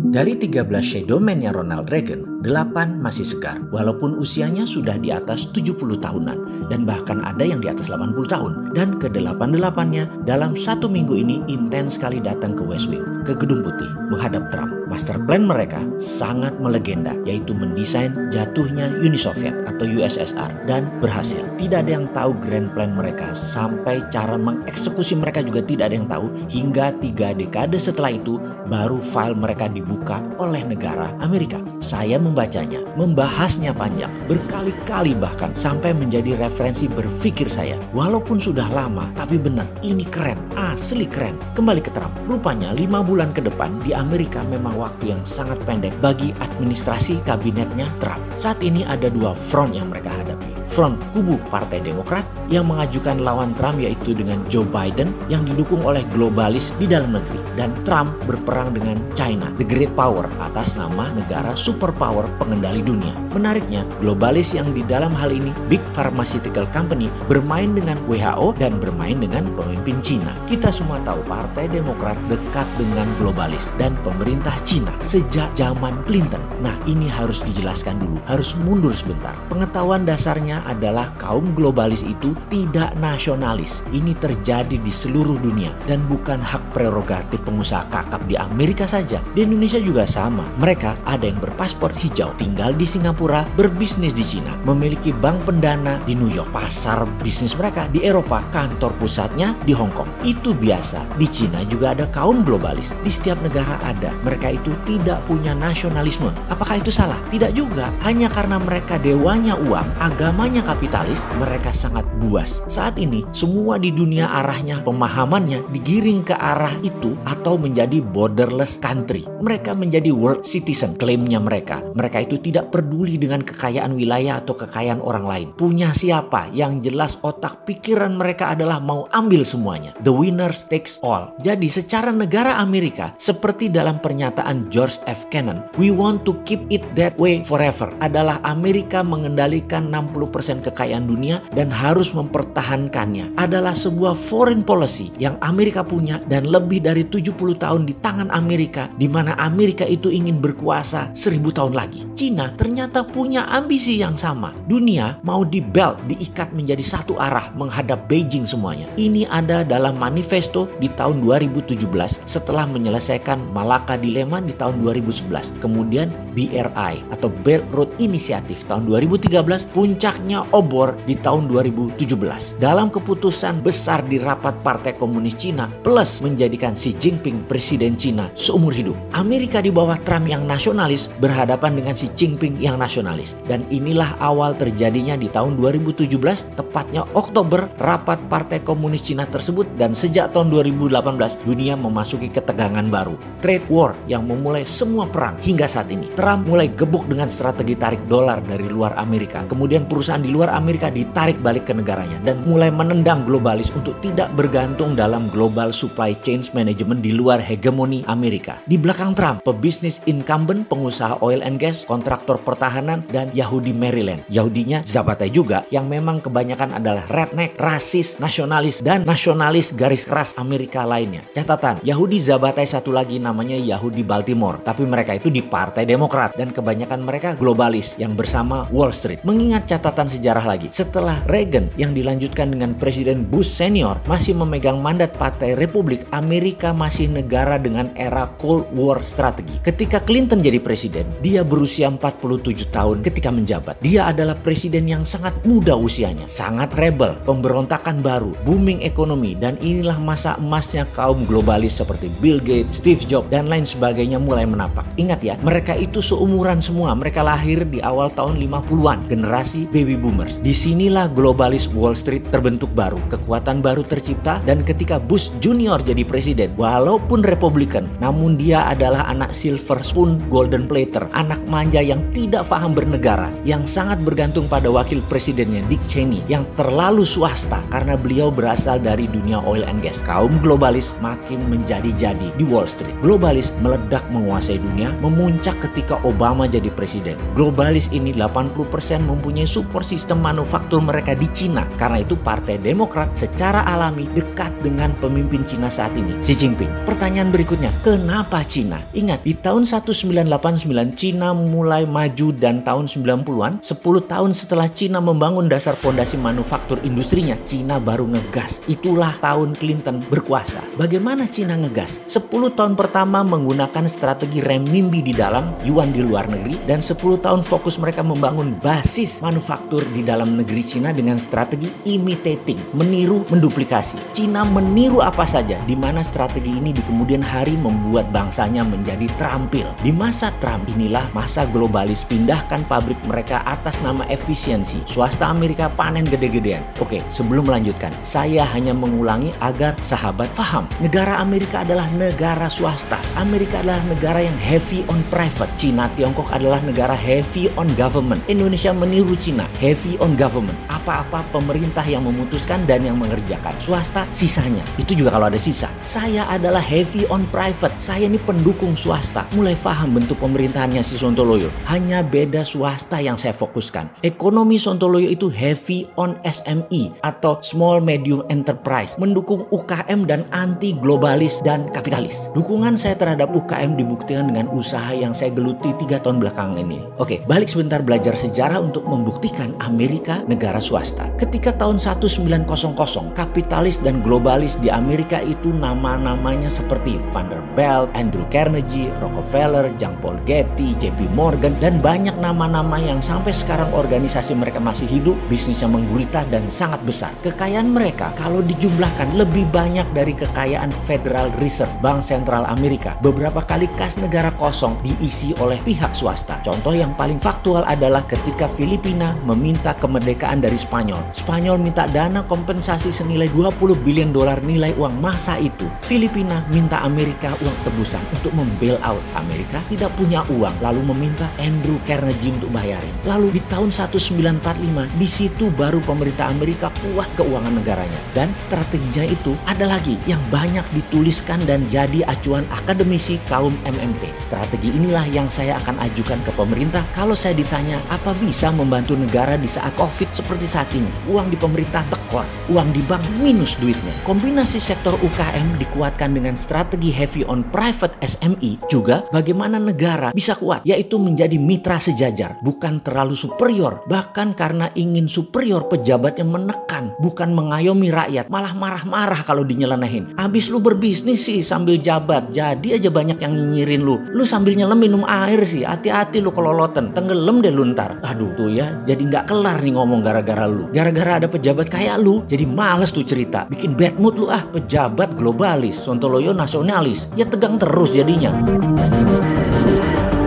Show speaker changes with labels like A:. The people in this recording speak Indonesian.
A: Dari 13 shadow man-nya Ronald Reagan, 8 masih segar walaupun usianya sudah di atas 70 tahunan dan bahkan ada yang di atas 80 tahun. Dan ke-8-8-nya dalam 1 minggu ini intens sekali datang ke West Wing, ke Gedung Putih menghadap Trump. Master plan mereka sangat melegenda, yaitu mendesain jatuhnya Uni Soviet atau USSR, dan berhasil. Tidak ada yang tahu grand plan mereka, sampai cara mengeksekusi mereka juga tidak ada yang tahu, hingga 3 dekade setelah itu baru file mereka dibuka oleh negara Amerika. Saya membacanya, membahasnya panjang, berkali-kali bahkan sampai menjadi referensi berpikir saya. Walaupun sudah lama, tapi benar, ini keren, asli keren. Kembali ke Trump, rupanya 5 bulan ke depan di Amerika memang waktu yang sangat pendek bagi administrasi kabinetnya Trump. Saat ini ada 2 front yang mereka hadapi. Front kubu Partai Demokrat yang mengajukan lawan Trump, yaitu dengan Joe Biden yang didukung oleh globalis di dalam negeri, dan Trump berperang dengan China, the great power, atas nama negara superpower pengendali dunia. Menariknya, globalis yang di dalam hal ini Big Pharmaceutical Company bermain dengan WHO dan bermain dengan pemimpin Cina. Kita semua tahu Partai Demokrat dekat dengan globalis dan pemerintah Cina sejak zaman Clinton. Nah, ini harus dijelaskan dulu, harus mundur sebentar. Pengetahuan dasarnya adalah kaum globalis itu tidak nasionalis. Ini terjadi di seluruh dunia dan bukan hak prerogatif pengusaha kakap di Amerika saja. Di Indonesia juga sama. Mereka ada yang berpaspor hijau, tinggal di Singapura, berbisnis di Cina, memiliki bank pendana di New York, pasar bisnis mereka di Eropa, kantor pusatnya di Hong Kong. Itu biasa. Di Cina juga ada kaum globalis. Di setiap negara ada. Mereka itu tidak punya nasionalisme. Apakah itu salah? Tidak juga. Hanya karena mereka dewanya uang, agamanya kapitalis, mereka sangat buas. Saat ini semua di dunia arahnya, pemahamannya digiring ke arah itu atau menjadi borderless country. Mereka menjadi world citizen, klaimnya mereka. Mereka itu tidak peduli dengan kekayaan wilayah atau kekayaan orang lain. Punya siapa? Yang jelas otak pikiran mereka adalah mau ambil semuanya. The winners takes all. Jadi secara negara Amerika, seperti dalam pernyataan George F. Kennan, we want to keep it that way forever, adalah Amerika mengendalikan 60% kekayaan dunia dan harus mempertahankannya. Adalah sebuah foreign policy yang Amerika punya dan lebih dari 70 tahun di tangan Amerika, di mana Amerika itu ingin berkuasa 1000 tahun lagi. Cina ternyata punya ambisi yang sama. Dunia mau diikat menjadi satu arah menghadap Beijing semuanya. Ini ada dalam manifesto di tahun 2017 setelah menyelesaikan Malacca Dilemma di tahun 2011. Kemudian BRI atau Belt Road Initiative tahun 2013, puncaknya obor di tahun 2017. Dalam keputusan besar di rapat Partai Komunis Cina plus menjadikan Xi Jinping presiden Cina seumur hidup. Amerika di bawah Trump yang nasionalis berhadapan dengan Xi Jinping yang nasionalis. Dan inilah awal terjadinya di tahun 2017, tepatnya Oktober, rapat Partai Komunis Cina tersebut, dan sejak tahun 2018 dunia memasuki ketegangan baru. Trade war yang memulai semua perang hingga saat ini. Trump mulai gebuk dengan strategi tarik dolar dari luar Amerika. Kemudian perusahaan di luar Amerika ditarik balik ke negaranya dan mulai menendang globalis untuk tidak bergantung dalam global supply chain management di luar hegemoni Amerika. Di belakang Trump, pebisnis incumbent, pengusaha oil and gas, kontraktor pertahanan, dan Yahudi Maryland. Yahudinya Zabatai juga, yang memang kebanyakan adalah redneck, rasis, nasionalis, dan nasionalis garis keras Amerika lainnya. Catatan, Yahudi Zabatai satu lagi namanya Yahudi Baltimore, tapi mereka itu di Partai Demokrat dan kebanyakan mereka globalis yang bersama Wall Street. Mengingat catatan sejarah lagi, setelah Reagan yang dilanjutkan dengan Presiden Bush senior masih memegang mandat Partai Republik, Amerika masih negara dengan era Cold War strategi. Ketika Clinton jadi presiden, dia berusia 47 tahun ketika menjabat. Dia adalah presiden yang sangat muda usianya, sangat rebel, pemberontakan baru, booming ekonomi, dan inilah masa emasnya kaum globalis seperti Bill Gates, Steve Jobs, dan lain sebagainya mulai menapak. Ingat ya, mereka itu seumuran semua. Mereka lahir di awal tahun 50-an, generasi baby boomers. Disinilah globalis Wall Street terbentuk baru, kekuatan baru tercipta, dan ketika Bush Junior jadi presiden, walaupun Republikan, namun dia adalah anak silver spoon golden plater, anak manja yang tidak paham bernegara, yang sangat bergantung pada wakil presidennya Dick Cheney, yang terlalu swasta karena beliau berasal dari dunia oil and gas. Kaum globalis makin menjadi-jadi di Wall Street. Globalis meledak menguasai dunia, memuncak ketika Obama jadi presiden. Globalis ini 80% mempunyai support ekosistem manufaktur mereka di Cina. Karena itu Partai Demokrat secara alami dekat dengan pemimpin Cina saat ini, Xi Jinping. Pertanyaan berikutnya, kenapa Cina? Ingat, di tahun 1989 Cina mulai maju dan tahun 90-an, 10 tahun setelah Cina membangun dasar fondasi manufaktur industrinya, Cina baru ngegas. Itulah tahun Clinton berkuasa. Bagaimana Cina ngegas? 10 tahun pertama menggunakan strategi renminbi di dalam, yuan di luar negeri, dan 10 tahun fokus mereka membangun basis manufaktur di dalam negeri Cina dengan strategi imitating, meniru, menduplikasi. Cina meniru apa saja, di mana strategi ini di kemudian hari membuat bangsanya menjadi terampil. Di masa Trump inilah masa globalis, pindahkan pabrik mereka atas nama efisiensi. Swasta Amerika panen gede-gedean. Oke, sebelum melanjutkan, saya hanya mengulangi agar sahabat paham. Negara Amerika adalah negara swasta. Amerika adalah negara yang heavy on private. Cina, Tiongkok adalah negara heavy on government. Indonesia meniru Cina, heavy on government. Apa-apa pemerintah yang memutuskan dan yang mengerjakan. Swasta sisanya. Itu juga kalau ada sisa. Saya adalah heavy on private. Saya ini pendukung swasta. Mulai paham bentuk pemerintahannya si Sontoloyo. Hanya beda swasta yang saya fokuskan. Ekonomi Sontoloyo itu heavy on SME atau small medium enterprise. Mendukung UKM dan anti globalis dan kapitalis. Dukungan saya terhadap UKM dibuktikan dengan usaha yang saya geluti 3 tahun belakangan ini. Oke, balik sebentar belajar sejarah untuk membuktikan Amerika negara swasta. Ketika tahun 1900, kapitalis dan globalis di Amerika itu nama-namanya seperti Vanderbilt, Andrew Carnegie, Rockefeller, Jean Paul Getty, JP Morgan, dan banyak nama-nama yang sampai sekarang organisasi mereka masih hidup, bisnisnya menggurita dan sangat besar. Kekayaan mereka kalau dijumlahkan lebih banyak dari kekayaan Federal Reserve, Bank Sentral Amerika. Beberapa kali kas negara kosong diisi oleh pihak swasta. Contoh yang paling faktual adalah ketika Filipina meminta kemerdekaan dari Spanyol. Spanyol minta dana kompensasi senilai 20 billion dolar nilai uang masa itu. Filipina minta Amerika uang tebusan untuk membail out. Amerika tidak punya uang, lalu meminta Andrew Carnegie untuk bayarin. Lalu di tahun 1945, di situ baru pemerintah Amerika kuat keuangan negaranya. Dan strateginya itu ada lagi yang banyak dituliskan dan jadi acuan akademisi kaum MMT. Strategi inilah yang saya akan ajukan ke pemerintah kalau saya ditanya apa bisa membantu negara di saat COVID seperti saat ini. Uang di pemerintah tekor, uang di bank minus duitnya. Kombinasi sektor UKM dikuatkan dengan strategi heavy on private SME, juga bagaimana negara bisa kuat, yaitu menjadi mitra sejajar, bukan terlalu superior. Bahkan karena ingin superior, pejabatnya menekan, bukan mengayomi rakyat, malah marah-marah kalau dinyelenehin. Abis lu berbisnis sih sambil jabat, jadi aja banyak yang nyinyirin lu. Lu sambil nyelam minum air sih, hati-hati lu keloloten, tenggelam deh lu ntar. Aduh tuh ya, jadi nggak kelar nih ngomong gara-gara lu. Gara-gara ada pejabat kayak lu, jadi males tuh cerita. Bikin bad mood lu pejabat globalis, Sontoloyo nasionalis. Ya tegang terus jadinya.